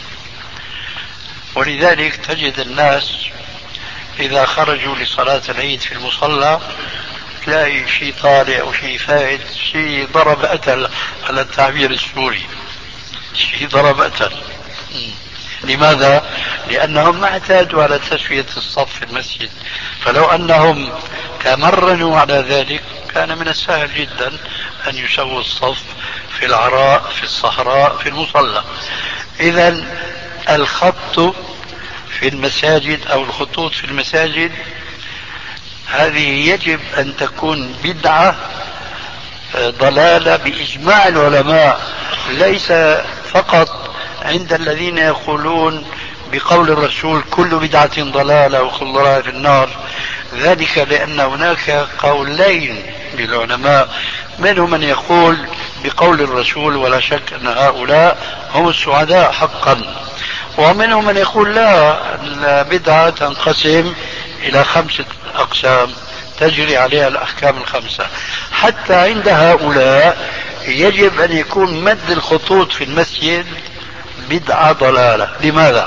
ولذلك تجد الناس إذا خرجوا لصلاة العيد في المصلى تلاقي شيء طالع وشيء فائد، شيء ضرب أتل على التعبير السوري، شيء ضرب أتل. لماذا؟ لأنهم ما اعتادوا على تسوية الصف في المسجد، فلو أنهم تمرنوا على ذلك كان من السهل جدا أن يسووا الصف في العراء في الصحراء في المصلى. إذن الخط في المساجد أو الخطوط في المساجد هذه يجب أن تكون بدعة ضلالة بإجماع العلماء، ليس فقط عند الذين يقولون بقول الرسول كل بدعة ضلالة وكل ضلالة في النار. ذلك لأن هناك قولين للعلماء، منهم من يقول بقول الرسول ولا شك أن هؤلاء هم السعداء حقا، ومنهم من يقول لا، البدعة تنقسم إلى خمسة أقسام تجري عليها الأحكام الخمسة. حتى عند هؤلاء يجب أن يكون مد الخطوط في المسجد بدعة ضلالة. لماذا؟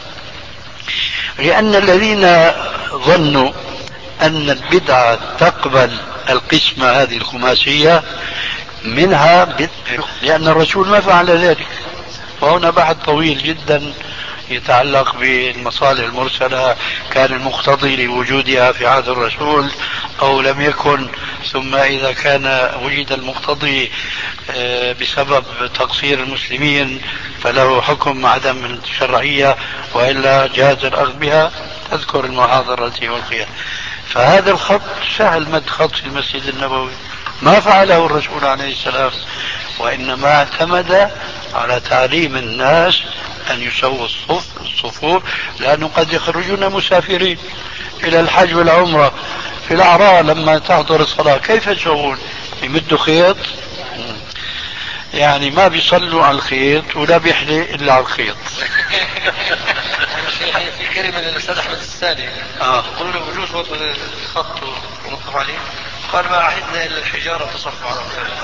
لأن الذين ظنوا أن البدعة تقبل القسمة هذه الخماسية منها بدعة، لأن الرسول ما فعل ذلك. وهنا بحث طويل جدا يتعلق بالمصالح المرسلة، كان المقتضي لوجودها في عهد الرسول أو لم يكن، ثم إذا كان وجد المقتضي بسبب تقصير المسلمين فله حكم عدم الشرعية وإلا جاز الأخذ بها. تذكر المحاضرة التي ألقيت. فهذا الخط سهل مد خط في المسجد النبوي، ما فعله الرسول عليه السلام، وإنما اعتمد على تعليم الناس أن يسووا الصف الصفوف، لأنه قد يخرجون مسافرين إلى الحج والعمرة في الأعراء لما تحضر الصلاة كيف يسوون؟ يمدوا خيط، يعني ما بيصلوا على الخيط ولا بيحلي إلا على الخيط. في كلمة للأستاذ أحمد السالي آه. يقولون بجوز وضع الخط ونقف عليه، قال ما عهدنا إلا الحجارة تصف على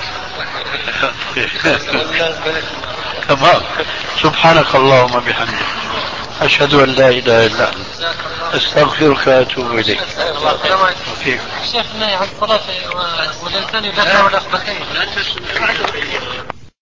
الخير. تمام. سبحانك اللهم بحمدك أشهد أن لا إله إلا أنت أستغفرك وأتوب إليك. شيخ النهي عن الصلاة والإنسان يذكر الأخبثين.